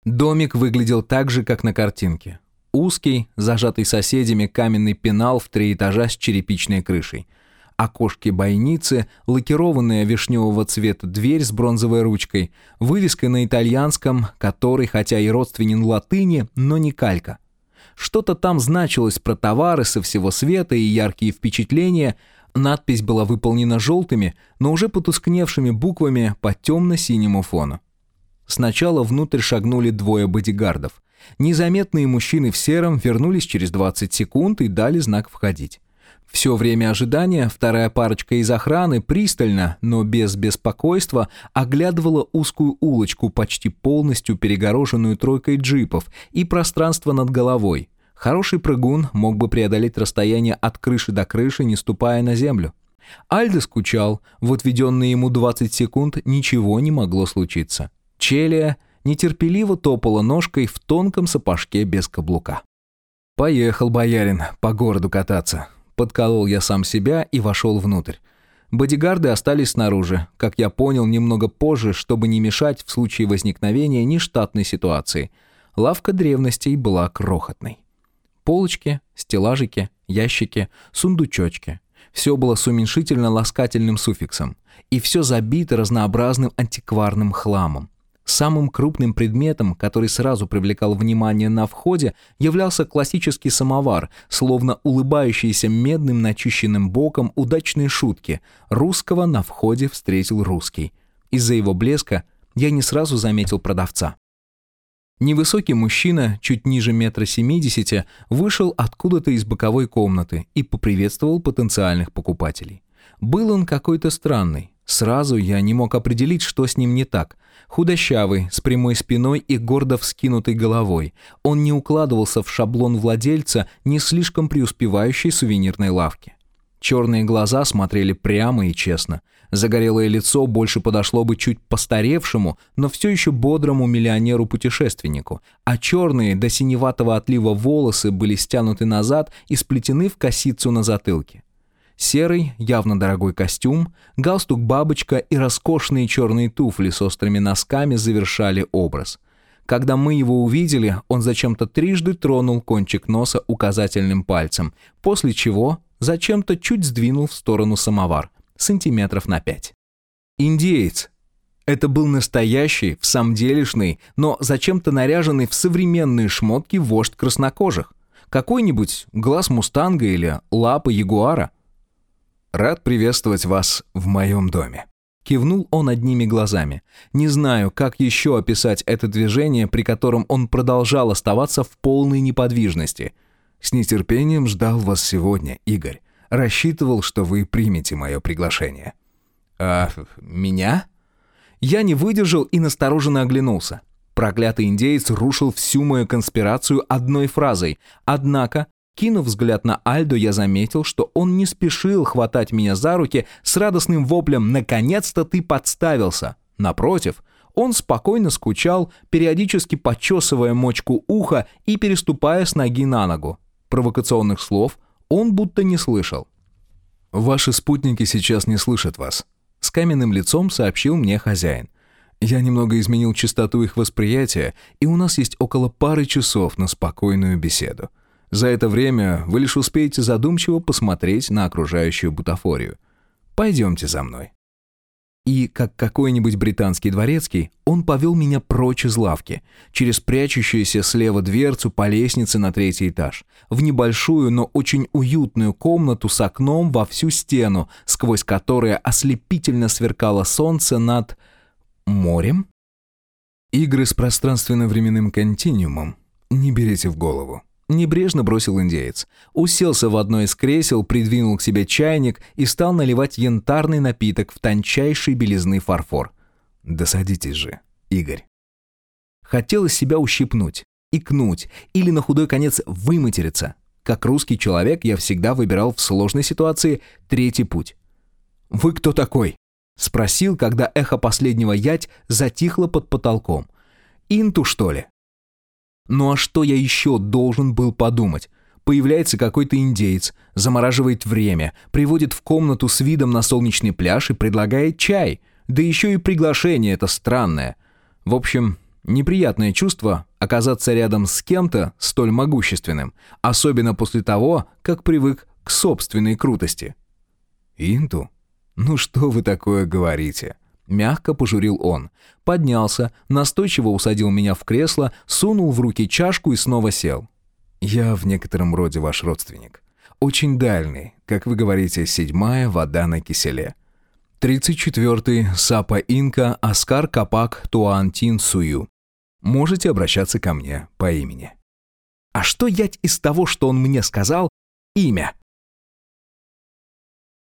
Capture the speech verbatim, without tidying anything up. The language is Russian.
Домик выглядел так же, как на картинке. Узкий, зажатый соседями каменный пенал в три этажа с черепичной крышей. Окошки-бойницы, лакированная вишневого цвета дверь с бронзовой ручкой, вывеска на итальянском, который, хотя и родственен латыни, но не калька. Что-то там значилось про товары со всего света и яркие впечатления. Надпись была выполнена желтыми, но уже потускневшими буквами по темно-синему фону. Сначала внутрь шагнули двое бодигардов. Незаметные мужчины в сером вернулись через двадцать секунд и дали знак входить. Все время ожидания вторая парочка из охраны пристально, но без беспокойства, оглядывала узкую улочку, почти полностью перегороженную тройкой джипов, и пространство над головой. Хороший прыгун мог бы преодолеть расстояние от крыши до крыши, не ступая на землю. Альдо скучал, в отведенные ему двадцать секунд ничего не могло случиться. Челия нетерпеливо топала ножкой в тонком сапожке без каблука. «Поехал, боярин, по городу кататься». Подколол я сам себя и вошел внутрь. Бодигарды остались снаружи, как я понял немного позже, чтобы не мешать в случае возникновения нештатной ситуации. Лавка древностей была крохотной. Полочки, стеллажики, ящики, сундучочки. Все было с уменьшительно-ласкательным суффиксом. И все забито разнообразным антикварным хламом. Самым крупным предметом, который сразу привлекал внимание на входе, являлся классический самовар, словно улыбающийся медным начищенным боком удачной шутки. Русского на входе встретил русский. Из-за его блеска я не сразу заметил продавца. Невысокий мужчина, чуть ниже метра семидесяти, вышел откуда-то из боковой комнаты и поприветствовал потенциальных покупателей. Был он какой-то странный. Сразу я не мог определить, что с ним не так. Худощавый, с прямой спиной и гордо вскинутой головой. Он не укладывался в шаблон владельца не слишком преуспевающей сувенирной лавки. Черные глаза смотрели прямо и честно. Загорелое лицо больше подошло бы чуть постаревшему, но все еще бодрому миллионеру-путешественнику, а черные до синеватого отлива волосы были стянуты назад и сплетены в косицу на затылке. Серый, явно дорогой костюм, галстук-бабочка и роскошные черные туфли с острыми носками завершали образ. Когда мы его увидели, он зачем-то трижды тронул кончик носа указательным пальцем, после чего зачем-то чуть сдвинул в сторону самовар, сантиметров на пять. Индеец. Это был настоящий, всамделишный, но зачем-то наряженный в современные шмотки вождь краснокожих. Какой-нибудь глаз мустанга или лапа ягуара. «Рад приветствовать вас в моем доме», — кивнул он одними глазами. Не знаю, как еще описать это движение, при котором он продолжал оставаться в полной неподвижности. «С нетерпением ждал вас сегодня, Игорь. Рассчитывал, что вы примете мое приглашение». «А меня?» Я не выдержал и настороженно оглянулся. Проклятый индеец рушил всю мою конспирацию одной фразой. Однако, кинув взгляд на Альдо, я заметил, что он не спешил хватать меня за руки с радостным воплем «Наконец-то ты подставился!». Напротив, он спокойно скучал, периодически почесывая мочку уха и переступая с ноги на ногу. Провокационных слов он будто не слышал. «Ваши спутники сейчас не слышат вас», — с каменным лицом сообщил мне хозяин. «Я немного изменил частоту их восприятия, и у нас есть около пары часов на спокойную беседу. За это время вы лишь успеете задумчиво посмотреть на окружающую бутафорию. Пойдемте за мной». И, как какой-нибудь британский дворецкий, он повел меня прочь из лавки, через прячущуюся слева дверцу по лестнице на третий этаж, в небольшую, но очень уютную комнату с окном во всю стену, сквозь которое ослепительно сверкало солнце над... морем? «Игры с пространственно-временным континуумом не берите в голову», — небрежно бросил индеец. Уселся в одно из кресел, придвинул к себе чайник и стал наливать янтарный напиток в тончайшей белизны фарфор. «Да садитесь же, Игорь». Хотелось себя ущипнуть, икнуть или на худой конец выматериться. Как русский человек я всегда выбирал в сложной ситуации третий путь. «Вы кто такой?» — спросил, когда эхо последнего ять затихло под потолком. «Инту, что ли?» Ну а что я еще должен был подумать? Появляется какой-то индеец, замораживает время, приводит в комнату с видом на солнечный пляж и предлагает чай. Да еще и приглашение это странное. В общем, Неприятное чувство оказаться рядом с кем-то столь могущественным, особенно после того, как привык к собственной крутости. «Инту? Ну что вы такое говорите?» Мягко пожурил он. Поднялся, настойчиво усадил меня в кресло, сунул в руки чашку и снова сел. «Я в некотором роде ваш родственник. Очень дальний, как вы говорите, седьмая вода на киселе. Тридцать четвертый Сапа Инка Аскар Капак Туантин Сую. Можете обращаться ко мне по имени». «А что ять из того, что он мне сказал? Имя?»